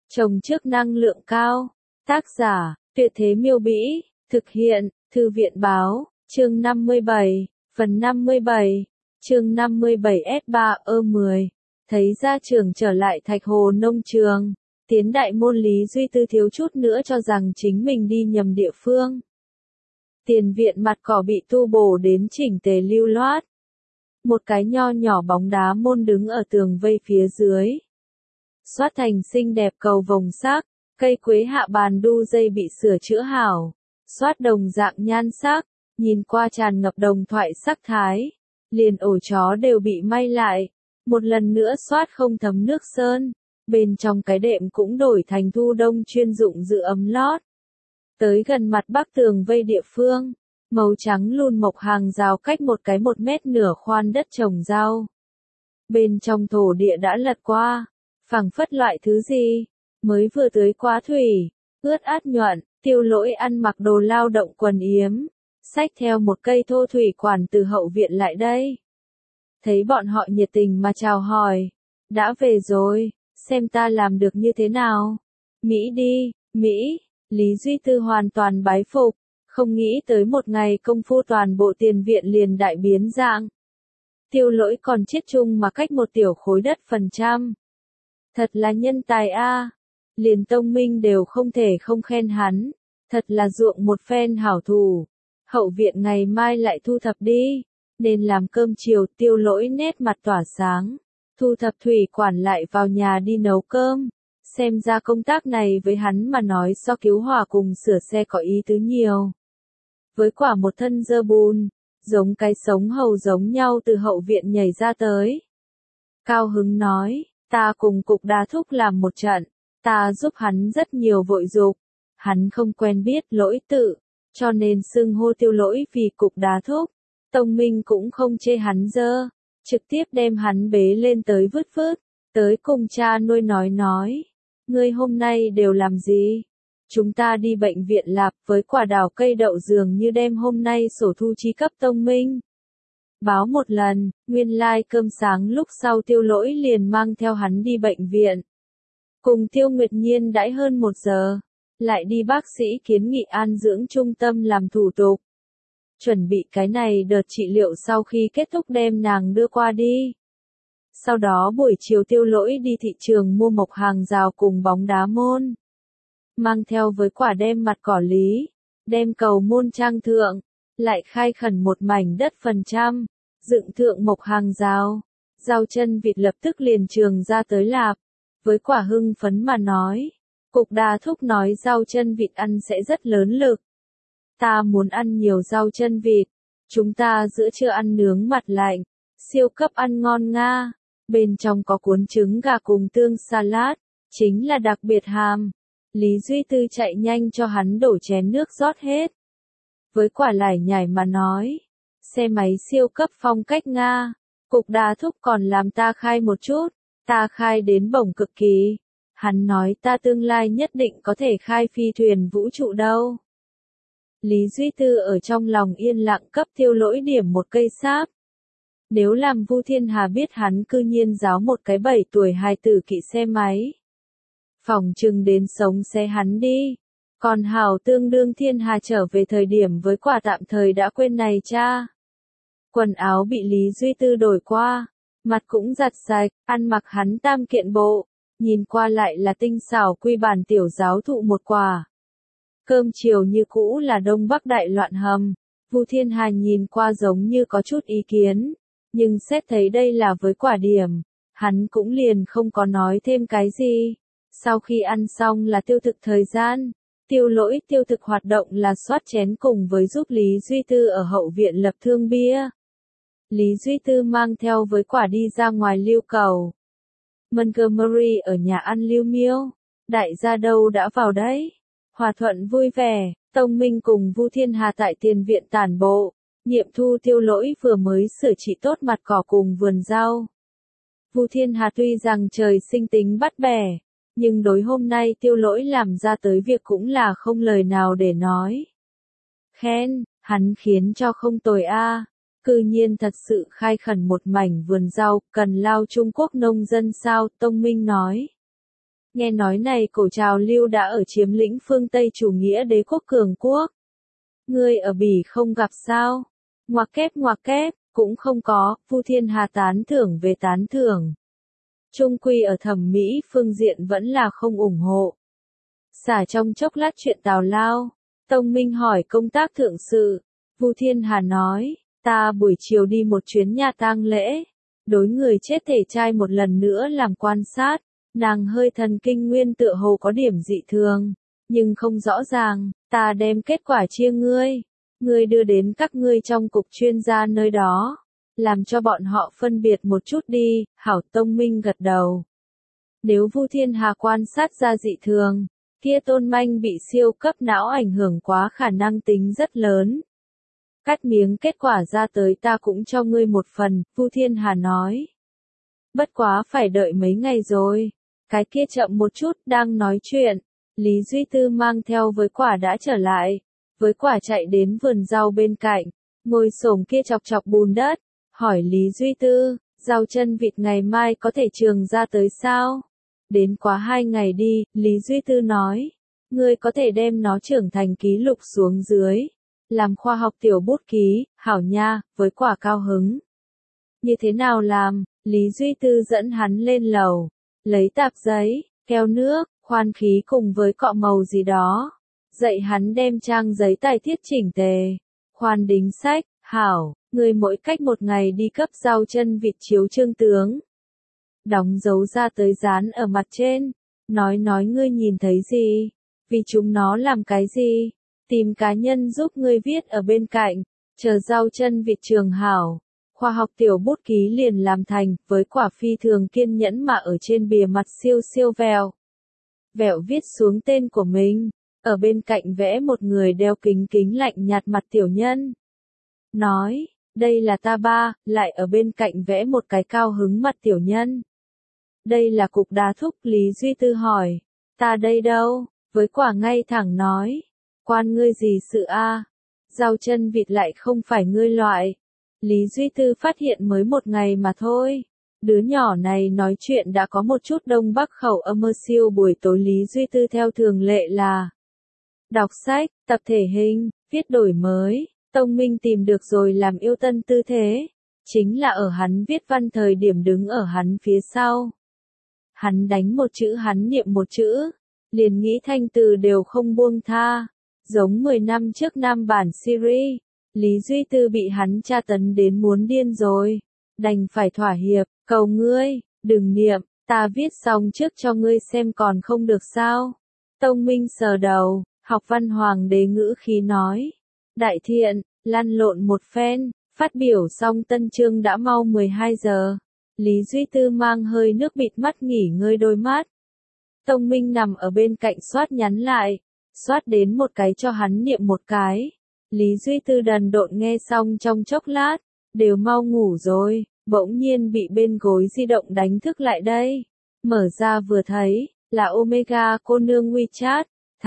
Trồng trước năng lượng cao. Tác giả, Tuyệt Thế Miêu Bĩ. Thực hiện, Thư viện Báo. Chương 57. Phần 57. Chương 57 S3E10. Thấy gia trưởng trở lại Thạch Hồ nông trường. Tiến đại môn Lý Duy Tư thiếu chút nữa cho rằng chính mình đi nhầm địa phương. Tiền viện mặt cỏ bị tu bổ đến chỉnh tề lưu loát. Một cái nho nhỏ bóng đá môn đứng ở tường vây phía dưới. Xoát thành xinh đẹp cầu vồng sắc, cây quế hạ bàn đu dây bị sửa chữa hảo. Xoát đồng dạng nhan sắc, nhìn qua tràn ngập đồng thoại sắc thái. Liền ổ chó đều bị may lại. Một lần nữa xoát không thấm nước sơn. Bên trong cái đệm cũng đổi thành thu đông chuyên dụng giữ ấm lót. Tới gần mặt bắc tường vây địa phương, màu trắng lùn mộc hàng rào cách một cái 1 mét nửa khoan đất trồng rau. Bên trong thổ địa đã lật qua, phẳng phất loại thứ gì, mới vừa tưới qua thủy, ướt át nhuận. Tiêu Lỗi ăn mặc đồ lao động quần yếm, xách theo một cây thô thủy quản từ hậu viện lại đây. Thấy bọn họ nhiệt tình mà chào hỏi, đã về rồi, xem ta làm được như thế nào. Mỹ đi, Mỹ. Lý Duy Tư hoàn toàn bái phục, không nghĩ tới một ngày công phu toàn bộ tiền viện liền đại biến dạng. Tiêu Lỗi còn chết chung mà cách một tiểu khối đất phần trăm. Thật là nhân tài a, liền Tông Minh đều không thể không khen hắn, thật là ruộng một phen hảo thủ. Hậu viện ngày mai lại thu thập đi, nên làm cơm chiều. Tiêu Lỗi nét mặt tỏa sáng, thu thập thủy quản lại vào nhà đi nấu cơm. Xem ra công tác này với hắn mà nói so cứu hỏa cùng sửa xe có ý tứ nhiều. Với quả một thân dơ bùn, giống cái sống hầu giống nhau từ hậu viện nhảy ra tới. Cao hứng nói, ta cùng Cục Đá Thúc làm một trận, ta giúp hắn rất nhiều vội dục. Hắn không quen biết Lỗi tự, cho nên xưng hô Tiêu Lỗi vì Cục Đá Thúc. Tông Minh cũng không chê hắn dơ, trực tiếp đem hắn bế lên tới vứt vứt, tới cùng cha nuôi nói. Ngươi hôm nay đều làm gì? Chúng ta đi bệnh viện lạp với quả đào cây đậu dường như đem hôm nay sổ thu chi cấp Tông Minh. Báo một lần, nguyên lai cơm sáng lúc sau Tiêu Lỗi liền mang theo hắn đi bệnh viện. Cùng Tiêu Nguyệt Nhiên đãi hơn 1 giờ, lại đi bác sĩ kiến nghị an dưỡng trung tâm làm thủ tục. Chuẩn bị cái này đợt trị liệu sau khi kết thúc đem nàng đưa qua đi. Sau đó buổi chiều Tiêu Lỗi đi thị trường mua mộc hàng rào cùng bóng đá môn. Mang theo với quả đem mặt cỏ lý, đem cầu môn trang thượng, lại khai khẩn một mảnh đất phần trăm, dựng thượng mộc hàng rào. Rau chân vịt lập tức liền trường ra tới lạp, với quả hưng phấn mà nói. Cục Đá Thúc nói rau chân vịt ăn sẽ rất lớn lực. Ta muốn ăn nhiều rau chân vịt, chúng ta giữa trưa ăn nướng mặt lạnh, siêu cấp ăn ngon nga. Bên trong có cuốn trứng gà cùng tương salad, chính là đặc biệt hàm. Lý Duy Tư chạy nhanh cho hắn đổ chén nước rót hết. Với quả lải nhải mà nói, xe máy siêu cấp phong cách Nga, Cục Đá Thúc còn làm ta khai một chút, ta khai đến bổng cực kỳ. Hắn nói ta tương lai nhất định có thể khai phi thuyền vũ trụ đâu. Lý Duy Tư ở trong lòng yên lặng cấp Tiêu Lỗi điểm một cây sáp. Nếu làm Vu Thiên Hà biết hắn cư nhiên giáo một cái 7 tuổi hài tử kỵ xe máy, phỏng chừng đến sống xe hắn đi. Còn hảo tương đương Thiên Hà trở về thời điểm với quả tạm thời đã quên này cha. Quần áo bị Lý Duy Tư đổi qua, mặt cũng giặt sạch, ăn mặc hắn tam kiện bộ, nhìn qua lại là tinh xảo quy bản tiểu giáo thụ một quả. Cơm chiều như cũ là Đông Bắc đại loạn hầm. Vu Thiên Hà nhìn qua giống như có chút ý kiến, nhưng xét thấy đây là với quả điểm, hắn cũng liền không có nói thêm cái gì. Sau khi ăn xong là tiêu thực thời gian, Tiêu Lỗi tiêu thực hoạt động là xoát chén cùng với giúp Lý Duy Tư ở hậu viện lập thương bia. Lý Duy Tư mang theo với quả đi ra ngoài lưu cầu. Montgomery ở nhà ăn lưu miêu, đại gia đâu đã vào đấy. Hòa thuận vui vẻ, Tông Minh cùng Vu Thiên Hà tại tiền viện tản bộ. Nhiệm thu Tiêu Lỗi vừa mới sửa trị tốt mặt cỏ cùng vườn rau. Vu Thiên Hà tuy rằng trời sinh tính bắt bẻ, nhưng đối hôm nay Tiêu Lỗi làm ra tới việc cũng là không lời nào để nói. Khen, hắn khiến cho không tồi a. Cư nhiên thật sự khai khẩn một mảnh vườn rau, cần lao Trung Quốc nông dân sao, Tông Minh nói. Nghe nói này cổ trào lưu đã ở chiếm lĩnh phương Tây chủ nghĩa đế quốc cường quốc. Ngươi ở Bỉ không gặp sao? Ngoặc kép, cũng không có, Vu Thiên Hà tán thưởng về tán thưởng. Trung quy ở thẩm mỹ phương diện vẫn là không ủng hộ. Xả trong chốc lát chuyện tào lao, Tông Minh hỏi công tác thượng sự. Vu Thiên Hà nói, ta buổi chiều đi một chuyến nhà tang lễ, đối người chết thể trai một lần nữa làm quan sát, nàng hơi thần kinh nguyên tựa hồ có điểm dị thường, nhưng không rõ ràng, ta đem kết quả chia ngươi đưa đến các ngươi trong cục chuyên gia nơi đó, làm cho bọn họ phân biệt một chút đi, hảo. Tông Minh gật đầu. Nếu Vu Thiên Hà quan sát ra dị thường, kia Tôn Manh bị siêu cấp não ảnh hưởng quá khả năng tính rất lớn. Cắt miếng kết quả ra tới ta cũng cho ngươi một phần, Vu Thiên Hà nói. Bất quá phải đợi mấy ngày rồi. Cái kia chậm một chút, đang nói chuyện. Lý Duy Tư mang theo với quả đã trở lại. Với quả chạy đến vườn rau bên cạnh, ngồi xổm kia chọc chọc bùn đất, hỏi Lý Duy Tư, rau chân vịt ngày mai có thể trường ra tới sao? Đến quá 2 ngày đi, Lý Duy Tư nói. Ngươi có thể đem nó trưởng thành ký lục xuống dưới. Làm khoa học tiểu bút ký, hảo nha, với quả cao hứng. Như thế nào làm? Lý Duy Tư dẫn hắn lên lầu. Lấy tạp giấy, keo nước, khoan khí cùng với cọ màu gì đó. Dạy hắn đem trang giấy tài thiết chỉnh tề. Khoan đính sách, hảo, người mỗi cách 1 ngày đi cấp rau chân vịt chiếu trương tướng. Đóng dấu ra tới dán ở mặt trên. Nói ngươi nhìn thấy gì? Vì chúng nó làm cái gì? Tìm cá nhân giúp ngươi viết ở bên cạnh. Chờ rau chân vịt trường hảo. Khoa học tiểu bút ký liền làm thành, với quả phi thường kiên nhẫn mà ở trên bìa mặt siêu vẹo. Vẹo viết xuống tên của mình. Ở bên cạnh vẽ một người đeo kính lạnh nhạt mặt tiểu nhân. Nói, đây là ta ba, lại ở bên cạnh vẽ một cái cao hứng mặt tiểu nhân. Đây là cục đá thúc. Lý Duy Tư hỏi, ta đây đâu? Với quả ngay thẳng nói, quan ngươi gì sự a? Rau chân vịt lại không phải ngươi loại. Lý Duy Tư phát hiện mới 1 ngày mà thôi. Đứa nhỏ này nói chuyện đã có một chút Đông Bắc khẩu âm siêu. Buổi tối Lý Duy Tư theo thường lệ là đọc sách, tập thể hình, viết đổi mới. Tông Minh tìm được rồi làm yêu tân tư thế. Chính là ở hắn viết văn thời điểm đứng ở hắn phía sau. Hắn đánh một chữ hắn niệm một chữ. Liền nghĩ thanh từ đều không buông tha. Giống 10 năm trước Nam bản Syria. Lý Duy Tư bị hắn tra tấn đến muốn điên rồi. Đành phải thỏa hiệp, cầu ngươi, đừng niệm, ta viết xong trước cho ngươi xem còn không được sao. Tông Minh sờ đầu, học văn hoàng đế ngữ khí nói. Đại thiện, lăn lộn một phen, phát biểu xong tân chương đã mau 12 giờ. Lý Duy Tư mang hơi nước bịt mắt nghỉ ngơi đôi mắt. Tông Minh nằm ở bên cạnh soát nhắn lại. Soát đến một cái cho hắn niệm một cái. Lý Duy Tư đần độn nghe xong trong chốc lát. Đều mau ngủ rồi, bỗng nhiên bị bên gối di động đánh thức lại đây. Mở ra vừa thấy, là Omega cô nương WeChat.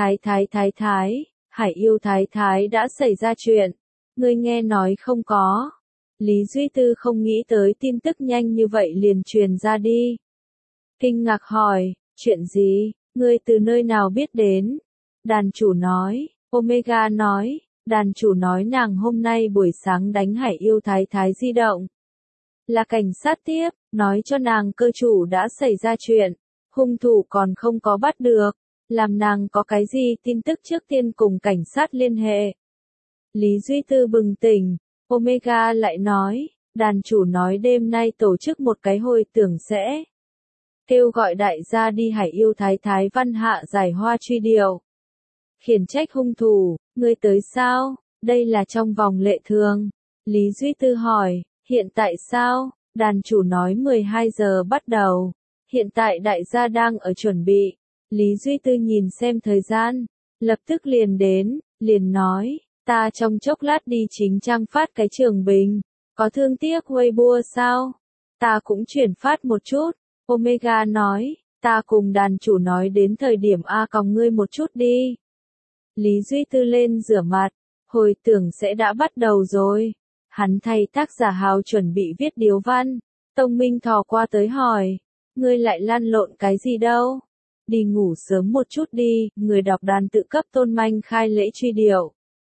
Thái, Hải yêu thái đã xảy ra chuyện. Ngươi nghe nói không có. Lý Duy Tư không nghĩ tới tin tức nhanh như vậy liền truyền ra đi. Kinh ngạc hỏi, chuyện gì, ngươi từ nơi nào biết đến? Đàn chủ nói, Omega nói, đàn chủ nói nàng hôm nay buổi sáng đánh Hải yêu thái di động. Là cảnh sát tiếp, nói cho nàng cơ chủ đã xảy ra chuyện, hung thủ còn không có bắt được, làm nàng có cái gì tin tức trước tiên cùng cảnh sát liên hệ. Lý Duy Tư bừng tỉnh, Omega lại nói, đàn chủ nói đêm nay tổ chức một cái hồi tưởng sẽ kêu gọi đại gia đi Hải yêu thái văn hạ giải hoa truy điệu. Khiển trách hung thủ, ngươi tới sao? Đây là trong vòng lệ thường. Lý Duy Tư hỏi, hiện tại sao? Đàn chủ nói 12 giờ bắt đầu. Hiện tại đại gia đang ở chuẩn bị. Lý Duy Tư nhìn xem thời gian. Lập tức liền đến, liền nói, ta trong chốc lát đi chính trang phát cái trường bình. Có thương tiếc Weibo sao? Ta cũng chuyển phát một chút. Omega nói, ta cùng đàn chủ nói đến thời điểm A còng ngươi một chút đi. Lý Duy Tư lên rửa mặt, hồi tưởng sẽ đã bắt đầu rồi. Hắn thay tác giả Hào chuẩn bị viết điếu văn. Tông Minh thò qua tới hỏi, ngươi lại lăn lộn cái gì đâu? đi ngủ sớm một chút đi, người đọc đàn tự cấp Tôn Manh khai lễ truy điệu.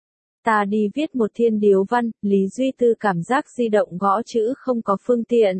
Ta đi viết một thiên điếu văn, Lý Duy Tư cảm giác di động gõ chữ không có phương tiện.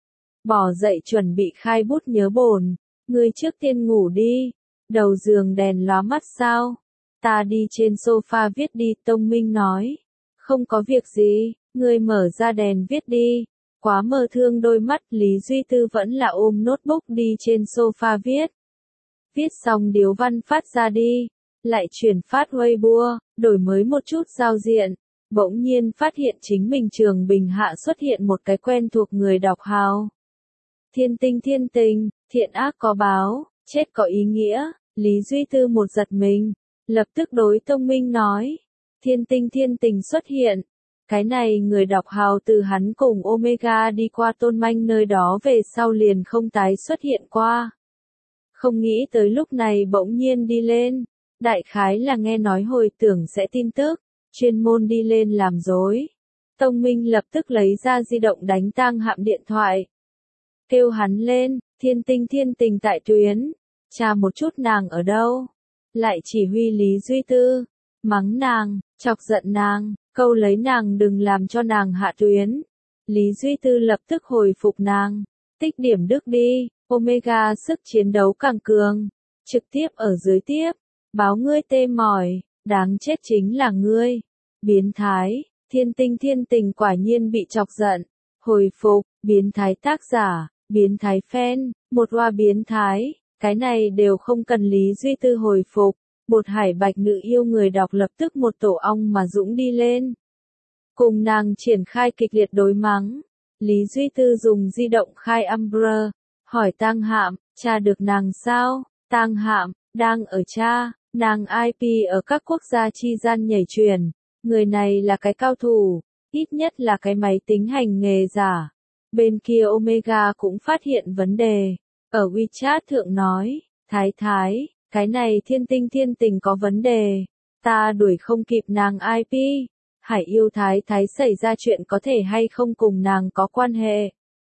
Bỏ dậy chuẩn bị khai bút nhớ bổn, ngươi trước tiên ngủ đi, đầu giường đèn lóa mắt sao? Ta đi trên sofa viết đi, Tông Minh nói. Không có việc gì, ngươi mở ra đèn viết đi. Quá mơ thương đôi mắt, Lý Duy Tư vẫn là ôm notebook đi trên sofa viết. Viết xong điếu văn phát ra đi, lại chuyển phát Weibo, đổi mới một chút giao diện. Bỗng nhiên phát hiện chính mình Trường Bình Hạ xuất hiện một cái quen thuộc người đọc hào. Thiên tình, thiện ác có báo, chết có ý nghĩa, Lý Duy Tư một giật mình, lập tức đối Tông Minh nói. Thiên tình xuất hiện. Cái này người đọc hào từ hắn cùng Omega đi qua Tôn Manh nơi đó về sau liền không tái xuất hiện qua. Không nghĩ tới lúc này bỗng nhiên đi lên. Đại khái là nghe nói hồi tưởng sẽ tin tức, chuyên môn đi lên làm dối. Tông Minh lập tức lấy ra di động đánh Tang Hạm điện thoại. Kêu hắn lên, thiên tình tại tuyến. Tra một chút nàng ở đâu. Lại chỉ huy Lý Duy Tư. Mắng nàng, chọc giận nàng, câu lấy nàng đừng làm cho nàng hạ tuyến. Lý Duy Tư lập tức hồi phục nàng. Tích điểm đức đi, Omega sức chiến đấu càng cường. Trực tiếp ở dưới tiếp. Báo ngươi tê mỏi, đáng chết chính là ngươi. Biến thái, thiên tình quả nhiên bị chọc giận. Hồi phục, biến thái tác giả, biến thái fan, một hoa biến thái. Cái này đều không cần Lý Duy Tư hồi phục. Bột Hải Bạch nữ yêu người đọc lập tức một tổ ong mà dũng đi lên. Cùng nàng triển khai kịch liệt đối mắng. Lý Duy Tư dùng di động khai Umbra, hỏi Tang Hạm, tra được nàng sao? Tang Hạm, đang ở tra, nàng IP ở các quốc gia chi gian nhảy truyền. Người này là cái cao thủ, ít nhất là cái máy tính hành nghề giả. Bên kia Omega cũng phát hiện vấn đề. Ở WeChat thượng nói, Thái, cái này thiên tình có vấn đề. Ta đuổi không kịp nàng IP. Hải yêu Thái xảy ra chuyện có thể hay không cùng nàng có quan hệ.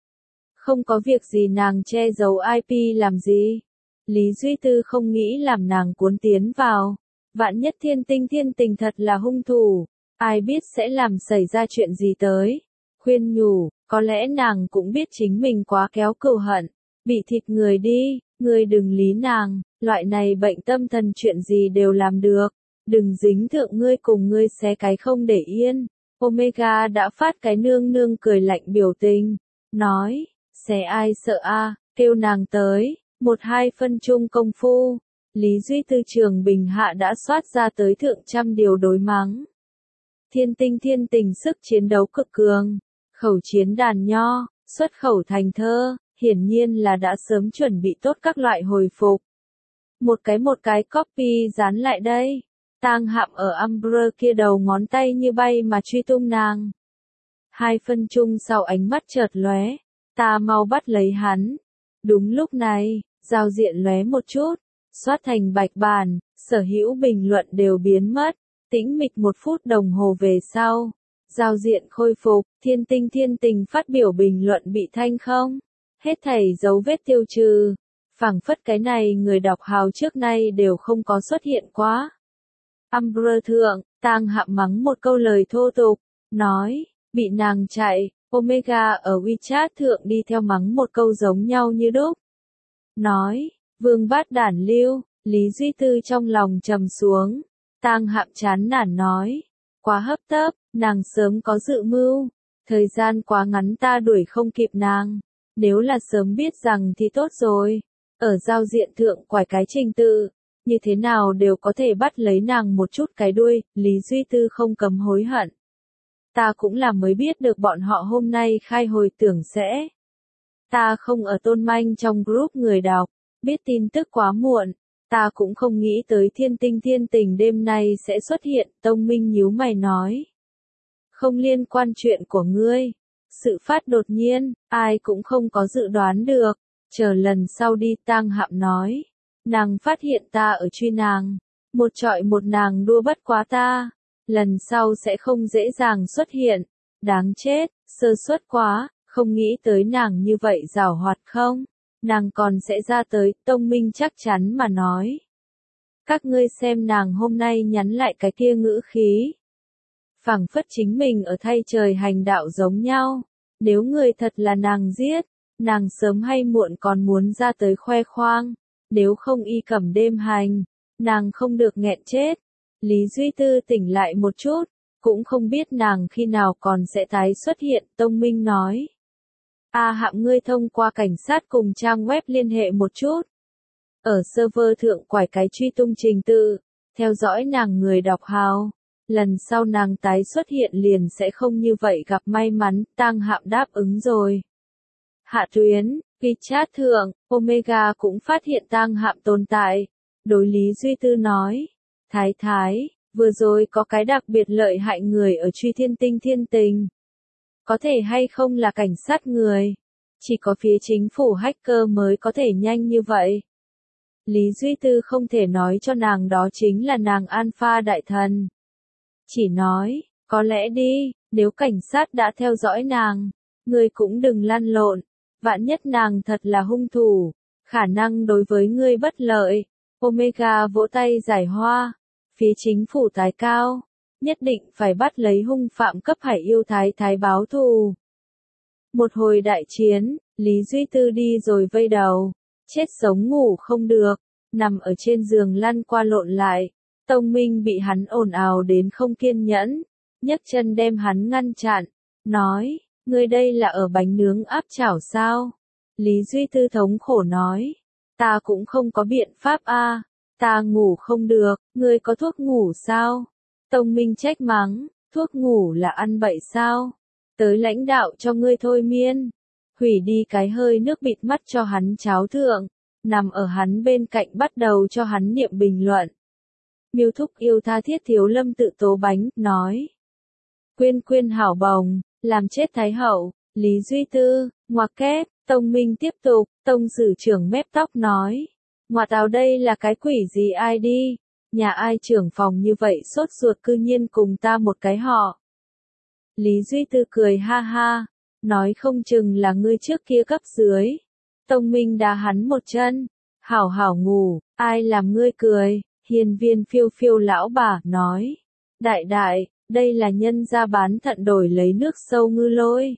Không có việc gì nàng che giấu IP làm gì. Lý Duy Tư không nghĩ làm nàng cuốn tiến vào. Vạn nhất thiên tình thật là hung thủ. Ai biết sẽ làm xảy ra chuyện gì tới. Khuyên nhủ, có lẽ nàng cũng biết chính mình quá kéo cừu hận. Bị thịt người đi, người đừng lý nàng. Loại này bệnh tâm thần chuyện gì đều làm được. Đừng dính thượng ngươi cùng ngươi xé cái không để yên. Omega đã phát cái nương cười lạnh biểu tình. Nói, xé ai sợ a, kêu nàng tới. 1-2 phân chung công phu. Lý Duy Tư Trường Bình Hạ đã soát ra tới thượng trăm điều đối mắng. Thiên tình sức chiến đấu cực cường. Khẩu chiến đàn nho, xuất khẩu thành thơ. Hiển nhiên là đã sớm chuẩn bị tốt các loại hồi phục. Một cái copy dán lại đây. Tang Hạm ở Umbra kia đầu ngón tay như bay mà truy tung nàng. 2 phân chung sau ánh mắt chợt lóe, ta mau bắt lấy hắn. Đúng lúc này, giao diện lóe một chút, xoát thành bạch bản, sở hữu bình luận đều biến mất. Tĩnh mịch 1 phút đồng hồ về sau, giao diện khôi phục, thiên tình phát biểu bình luận bị thanh không. Hết thảy dấu vết tiêu trừ. Phảng phất cái này người đọc hào trước nay đều không có xuất hiện quá. Umbra thượng, Tang Hạm mắng một câu lời thô tục, nói, bị nàng chạy. Omega ở WeChat thượng đi theo mắng một câu giống nhau như đúc. Nói, vương bát đản lưu. Lý Duy Tư trong lòng trầm xuống. Tang Hạm chán nản nói, quá hấp tấp, nàng sớm có dự mưu. Thời gian quá ngắn ta đuổi không kịp nàng. Nếu là sớm biết rằng thì tốt rồi. Ở giao diện thượng quải cái trình tự, như thế nào đều có thể bắt lấy nàng một chút cái đuôi. Lý Duy Tư không cấm hối hận. Ta cũng là mới biết được bọn họ hôm nay khai hồi tưởng sẽ. Ta không ở Tôn Manh trong group người đọc, biết tin tức quá muộn. Ta cũng không nghĩ tới thiên tình đêm nay sẽ xuất hiện. Tông Minh nhíu mày nói. Không liên quan chuyện của ngươi. Sự phát đột nhiên, ai cũng không có dự đoán được. Chờ lần sau đi, Tang Hạm nói. Nàng phát hiện ta ở truy nàng. Một trọi một nàng đua bất quá ta. Lần sau sẽ không dễ dàng xuất hiện. Đáng chết, sơ suất quá, không nghĩ tới nàng như vậy giảo hoạt không. nàng còn sẽ ra tới, Tông Minh chắc chắn mà nói. Các ngươi xem nàng hôm nay nhắn lại cái kia ngữ khí. Phảng phất chính mình ở thay trời hành đạo giống nhau. Nếu người thật là nàng giết, nàng sớm hay muộn còn muốn ra tới khoe khoang. Nếu không y cầm đêm hành, nàng không được nghẹn chết. Lý Duy Tư tỉnh lại một chút, cũng không biết nàng khi nào còn sẽ tái xuất hiện, Tông Minh nói. Hạm ngươi thông qua cảnh sát cùng trang web liên hệ một chút. Ở server thượng quải cái truy tung trình tự, theo dõi nàng người đọc hào. Lần sau nàng tái xuất hiện liền sẽ không như vậy gặp may mắn, Tang Hạm đáp ứng rồi. Hạ tuyến, WeChat thượng, Omega cũng phát hiện Tang Hạm tồn tại. Đối Lý Duy Tư nói, Thái Thái, vừa rồi có cái đặc biệt lợi hại người ở truy thiên tình. Có thể hay không là cảnh sát người? Chỉ có phía chính phủ hacker mới có thể nhanh như vậy. Lý Duy Tư không thể nói cho nàng đó chính là nàng Alpha đại thần. Chỉ nói, có lẽ đi, nếu cảnh sát đã theo dõi nàng, ngươi cũng đừng lăn lộn, vạn nhất nàng thật là hung thủ, khả năng đối với ngươi bất lợi. Omega vỗ tay giải hoa, phía chính phủ tái cao, nhất định phải bắt lấy hung phạm cấp Hải Yêu Thái Thái báo thù. Một hồi đại chiến, Lý Duy Tư đi rồi vây đầu, chết sống ngủ không được, nằm ở trên giường lăn qua lộn lại. Tông Minh bị hắn ồn ào đến không kiên nhẫn, nhấc chân đem hắn ngăn chặn, nói, ngươi đây là ở bánh nướng áp chảo sao? Lý Duy Tư thống khổ nói, ta cũng không có biện pháp ta ngủ không được, ngươi có thuốc ngủ sao? Tông Minh trách mắng, thuốc ngủ là ăn bậy sao? Tới lãnh đạo cho ngươi thôi miên, hủy đi cái hơi nước bịt mắt cho hắn cháo thượng, nằm ở hắn bên cạnh bắt đầu cho hắn niệm bình luận. Miêu Thúc yêu tha thiết Thiếu Lâm tự tố bánh, nói. Quyên hảo bồng, làm chết Thái Hậu, Lý Duy Tư, ngoặc kép, Tông Minh tiếp tục, Tông Sử trưởng mép tóc nói. Ngoạ tào đây là cái quỷ gì ai đi, nhà ai trưởng phòng như vậy sốt ruột cư nhiên cùng ta một cái họ. Lý Duy Tư cười ha ha, nói không chừng là ngươi trước kia cấp dưới. Tông Minh đá hắn một chân, hảo hảo ngủ, ai làm ngươi cười. Hiên Viên Phiêu Phiêu lão bà, nói. Đại, đây là nhân gia bán thận đổi lấy nước sâu ngư lôi.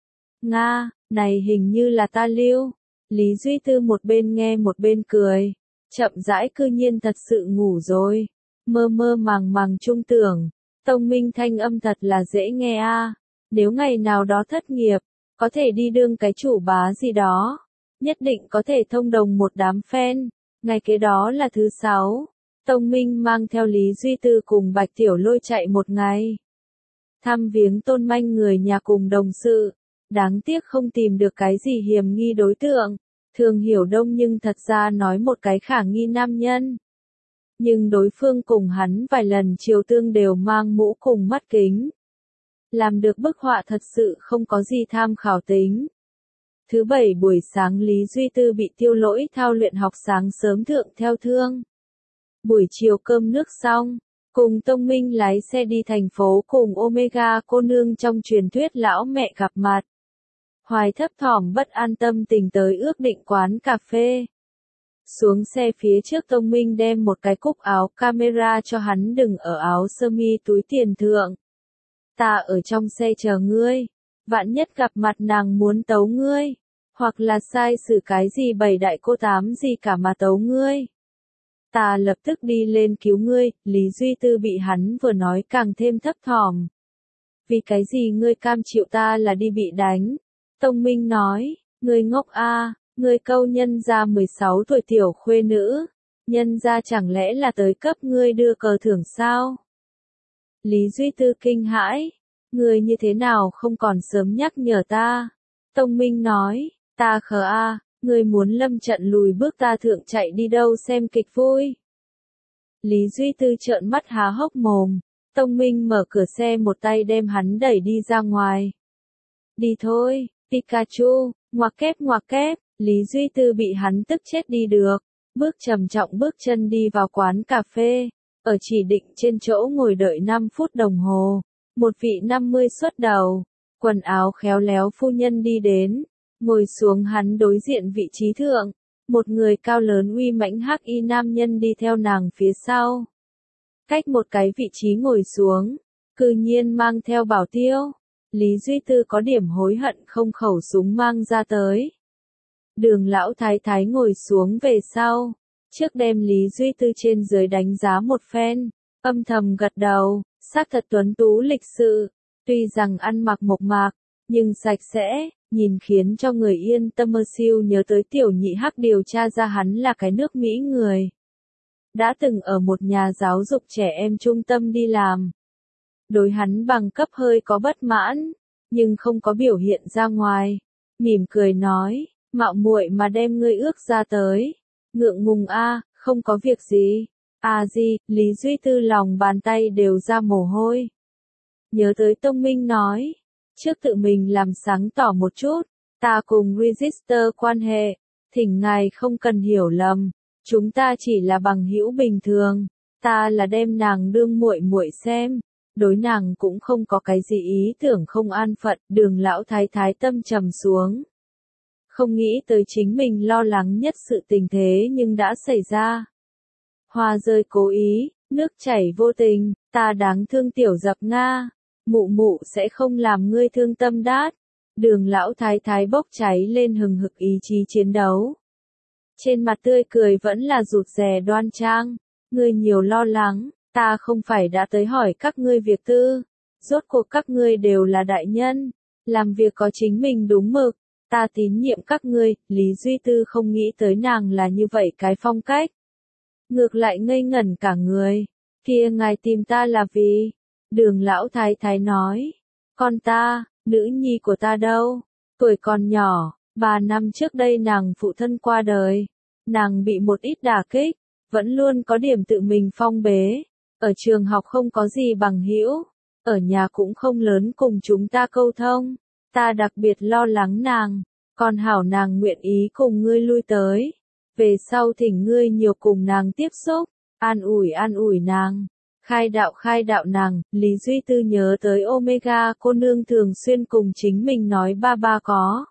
Nga, này hình như là ta lưu. Lý Duy Tư một bên nghe một bên cười. Chậm rãi cư nhiên thật sự ngủ rồi. Mơ màng trung tưởng. Tông Minh thanh âm thật là dễ nghe Nếu ngày nào đó thất nghiệp, có thể đi đương cái chủ bá gì đó. Nhất định có thể thông đồng một đám fan. Ngày kế đó là thứ 6. Tông Minh mang theo Lý Duy Tư cùng Bạch Tiểu Lôi chạy một ngày. Thăm viếng Tôn Manh người nhà cùng đồng sự. Đáng tiếc không tìm được cái gì hiểm nghi đối tượng. Thường Hiểu Đông nhưng thật ra nói một cái khả nghi nam nhân. Nhưng đối phương cùng hắn vài lần chiều tương đều mang mũ cùng mắt kính. Làm được bức họa thật sự không có gì tham khảo tính. Thứ 7 buổi sáng Lý Duy Tư bị Tiêu Lỗi thao luyện học sáng sớm thượng theo thương. Buổi chiều cơm nước xong, cùng Tông Minh lái xe đi thành phố cùng Omega cô nương trong truyền thuyết lão mẹ gặp mặt. Hoài thấp thỏm bất an tâm tình tới ước định quán cà phê. Xuống xe phía trước Tông Minh đem một cái cúc áo camera cho hắn đừng ở áo sơ mi túi tiền thượng. Ta ở trong xe chờ ngươi, vạn nhất gặp mặt nàng muốn tấu ngươi, hoặc là sai xử cái gì bày đại cô tám gì cả mà tấu ngươi. Ta lập tức đi lên cứu ngươi, Lý Duy Tư bị hắn vừa nói càng thêm thấp thỏm. Vì cái gì ngươi cam chịu ta là đi bị đánh? Tông Minh nói, ngươi ngốc ngươi câu nhân ra 16 tuổi tiểu khuê nữ, nhân ra chẳng lẽ là tới cấp ngươi đưa cờ thưởng sao? Lý Duy Tư kinh hãi, ngươi như thế nào không còn sớm nhắc nhở ta? Tông Minh nói, ta khờ ngươi muốn lâm trận lùi bước ta thượng chạy đi đâu xem kịch vui. Lý Duy Tư trợn mắt há hốc mồm, Tông Minh mở cửa xe một tay đem hắn đẩy đi ra ngoài. Đi thôi, Pikachu, ngoặc kép, Lý Duy Tư bị hắn tức chết đi được, bước trầm trọng bước chân đi vào quán cà phê, ở chỉ định trên chỗ ngồi đợi 5 phút đồng hồ, một vị 50 xuất đầu, quần áo khéo léo phu nhân đi đến, Ngồi xuống hắn đối diện vị trí thượng, một người cao lớn uy mãnh hắc y nam nhân đi theo nàng phía sau. Cách một cái vị trí ngồi xuống, cư nhiên mang theo bảo tiêu. Lý Duy Tư có điểm hối hận không khẩu súng mang ra tới. Đường lão thái thái ngồi xuống về sau, trước đem Lý Duy Tư trên dưới đánh giá một phen, âm thầm gật đầu, xác thật tuấn tú lịch sự, tuy rằng ăn mặc mộc mạc, nhưng sạch sẽ, nhìn khiến cho người yên tâm. Mơ siêu nhớ tới tiểu nhị hắc điều tra ra hắn là cái nước Mỹ người. Đã từng ở một nhà giáo dục trẻ em trung tâm đi làm. Đối hắn bằng cấp hơi có bất mãn, nhưng không có biểu hiện ra ngoài. Mỉm cười nói, mạo muội mà đem ngươi ước ra tới. Ngượng ngùng a, không có việc gì. À gì, Lý Duy Tư lòng bàn tay đều ra mồ hôi. Nhớ tới Tông Minh nói, trước tự mình làm sáng tỏ một chút, ta cùng Register quan hệ, thỉnh ngài không cần hiểu lầm, chúng ta chỉ là bằng hữu bình thường, ta là đem nàng đương muội muội xem, đối nàng cũng không có cái gì ý tưởng không an phận. Đường lão thái thái tâm trầm xuống. Không nghĩ tới chính mình lo lắng nhất sự tình thế nhưng đã xảy ra. Hoa rơi cố ý, nước chảy vô tình, ta đáng thương tiểu giặc Nga. Mụ mụ sẽ không làm ngươi thương tâm đát. Đường lão thái thái bốc cháy lên hừng hực ý chí chiến đấu. Trên mặt tươi cười vẫn là rụt rè đoan trang. Ngươi nhiều lo lắng, ta không phải đã tới hỏi các ngươi việc tư. Rốt cuộc các ngươi đều là đại nhân, làm việc có chính mình đúng mực. Ta tín nhiệm các ngươi. Lý Duy Tư không nghĩ tới nàng là như vậy cái phong cách. Ngược lại ngây ngẩn cả người. Kia ngài tìm ta là vì? Đường lão thái thái nói. Con ta, nữ nhi của ta đâu? Tuổi còn nhỏ, 3 năm trước đây nàng phụ thân qua đời. Nàng bị một ít đả kích, vẫn luôn có điểm tự mình phong bế. Ở trường học không có gì bằng hữu, ở nhà cũng không lớn cùng chúng ta câu thông. Ta đặc biệt lo lắng nàng, còn hảo nàng nguyện ý cùng ngươi lui tới. Về sau thỉnh ngươi nhiều cùng nàng tiếp xúc, an ủi nàng, khai đạo nàng. Lý Duy Tư nhớ tới Omega cô nương thường xuyên cùng chính mình nói ba ba có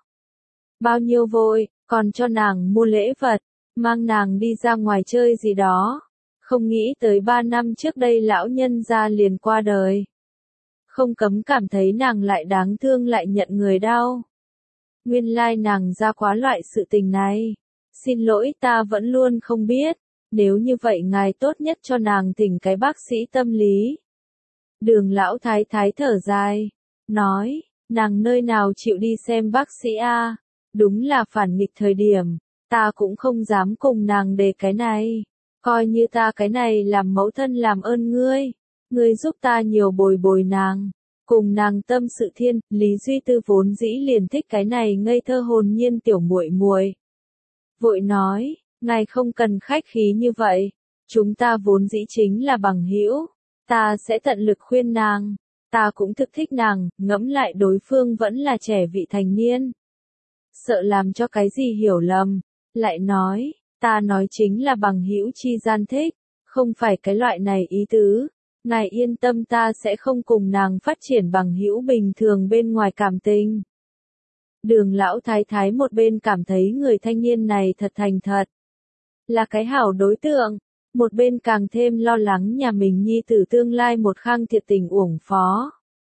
bao nhiêu vội, còn cho nàng mua lễ vật, mang nàng đi ra ngoài chơi gì đó. Không nghĩ tới 3 năm trước đây lão nhân gia liền qua đời. Không cấm cảm thấy nàng lại đáng thương lại nhận người đau. Nguyên lai nàng ra quá loại sự tình này. Xin lỗi ta vẫn luôn không biết. Nếu như vậy ngài tốt nhất cho nàng thỉnh cái bác sĩ tâm lý. Đường lão thái thái thở dài. Nói, nàng nơi nào chịu đi xem bác sĩ a? Đúng là phản nghịch thời điểm. Ta cũng không dám cùng nàng đề cái này. Coi như ta cái này làm mẫu thân làm ơn ngươi. Ngươi giúp ta nhiều bồi bồi nàng. Cùng nàng tâm sự thiên. Lý Duy Tư vốn dĩ liền thích cái này ngây thơ hồn nhiên tiểu muội muội. Vội nói, ngài không cần khách khí như vậy. Chúng ta vốn dĩ chính là bằng hữu. Ta sẽ tận lực khuyên nàng. Ta cũng thực thích nàng, ngẫm lại đối phương vẫn là trẻ vị thành niên. Sợ làm cho cái gì hiểu lầm. Lại nói, ta nói chính là bằng hữu chi gian thích, không phải cái loại này ý tứ. Ngài yên tâm ta sẽ không cùng nàng phát triển bằng hữu bình thường bên ngoài cảm tình. Đường lão thái thái một bên cảm thấy người thanh niên này thật thành thật. Là cái hảo đối tượng. Một bên càng thêm lo lắng nhà mình nhi tử tương lai một khang thiệt tình uổng phó.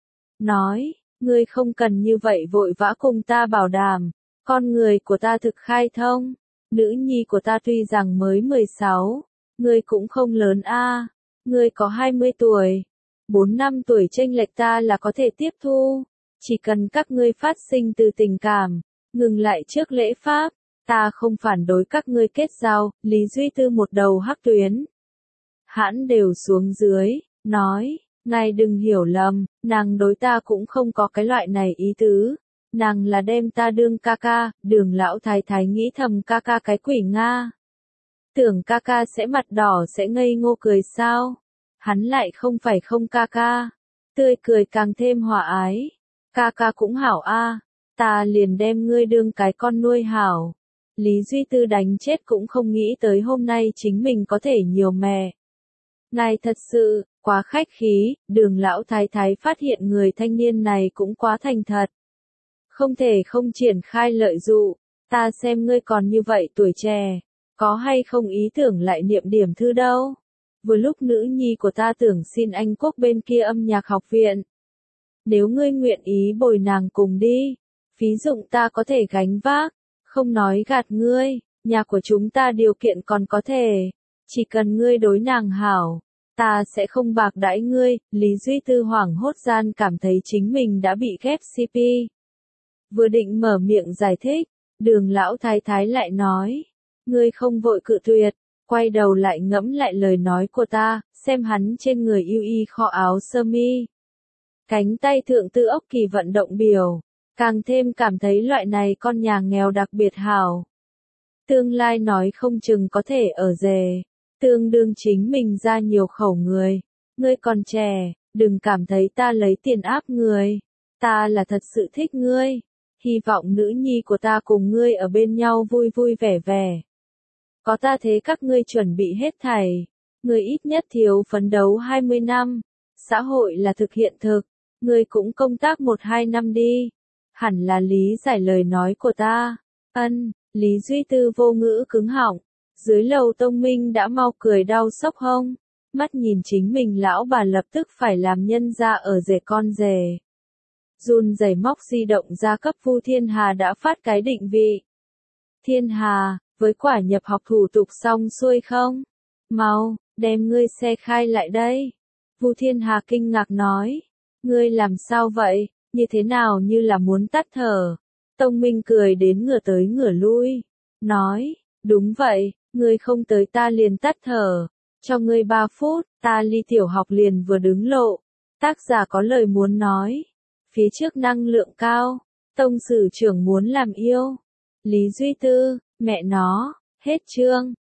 Nói, ngươi không cần như vậy vội vã cùng ta bảo đảm. Con người của ta thực khai thông. Nữ nhi của ta tuy rằng mới 16. Ngươi cũng không lớn a. Ngươi có 20 tuổi. 4 năm tuổi chênh lệch ta là có thể tiếp thu. Chỉ cần các ngươi phát sinh từ tình cảm, ngừng lại trước lễ pháp, ta không phản đối các ngươi kết giao. Lý Duy Tư một đầu hắc tuyến. Hãn đều xuống dưới, nói, ngài đừng hiểu lầm, nàng đối ta cũng không có cái loại này ý tứ. Nàng là đem ta đương ca ca. Đường lão thái thái nghĩ thầm ca ca cái quỷ Nga. Tưởng ca ca sẽ mặt đỏ sẽ ngây ngô cười sao? Hắn lại không phải không ca ca. Tươi cười càng thêm hòa ái. Ca ca cũng hảo a, ta liền đem ngươi đương cái con nuôi hảo. Lý Duy Tư đánh chết cũng không nghĩ tới hôm nay chính mình có thể nhiều mẹ. Ngài thật sự, quá khách khí. Đường lão thái thái phát hiện người thanh niên này cũng quá thành thật. không thể không triển khai lợi dụ. Ta xem ngươi còn như vậy tuổi trẻ, có hay không ý tưởng lại niệm điểm thư đâu. Vừa lúc nữ nhi của ta tưởng xin Anh Quốc bên kia âm nhạc học viện. Nếu ngươi nguyện ý bồi nàng cùng đi, phí dụng ta có thể gánh vác, không nói gạt ngươi, nhà của chúng ta điều kiện còn có thể, chỉ cần ngươi đối nàng hảo, ta sẽ không bạc đãi ngươi. Lý Duy Tư hoảng hốt gian cảm thấy chính mình đã bị ghép CP. Vừa định mở miệng giải thích, Đường lão thái thái lại nói, ngươi không vội cự tuyệt, quay đầu lại ngẫm lại lời nói của ta, xem hắn trên người yêu y kho áo sơ mi. Cánh tay thượng tự ốc kỳ vận động biểu, càng thêm cảm thấy loại này con nhà nghèo đặc biệt hảo. Tương lai nói không chừng có thể ở rể, tương đương chính mình ra nhiều khẩu người. Ngươi còn trẻ, đừng cảm thấy ta lấy tiền áp người. Ta là thật sự thích ngươi. Hy vọng nữ nhi của ta cùng ngươi ở bên nhau vui vui vẻ vẻ. Có ta thế các ngươi chuẩn bị hết thảy. Ngươi ít nhất thiếu phấn đấu 20 năm. Xã hội là thực hiện thực. Ngươi cũng công tác 1-2 năm đi. Hẳn là lý giải lời nói của ta. Ân, Lý Duy Tư vô ngữ cứng họng. Dưới lầu Tông Minh đã mau cười đau sốc hông. Mắt nhìn chính mình lão bà lập tức phải làm nhân ra ở rể con rể. Run rẩy móc di động ra cấp Vu Thiên Hà đã phát cái định vị. Thiên Hà, với quả nhập học thủ tục xong xuôi không? Mau, đem ngươi xe khai lại đây. Vu Thiên Hà kinh ngạc nói. Ngươi làm sao vậy, như thế nào như là muốn tắt thở. Tông Minh cười đến ngửa tới ngửa lui. Nói, đúng vậy, ngươi không tới ta liền tắt thở. Cho ngươi 3 phút, ta ly tiểu học liền vừa đứng lộ. Tác giả có lời muốn nói. Phía trước năng lượng cao, tông sử trưởng muốn làm yêu. Lý Duy Tư, mẹ nó, hết chương.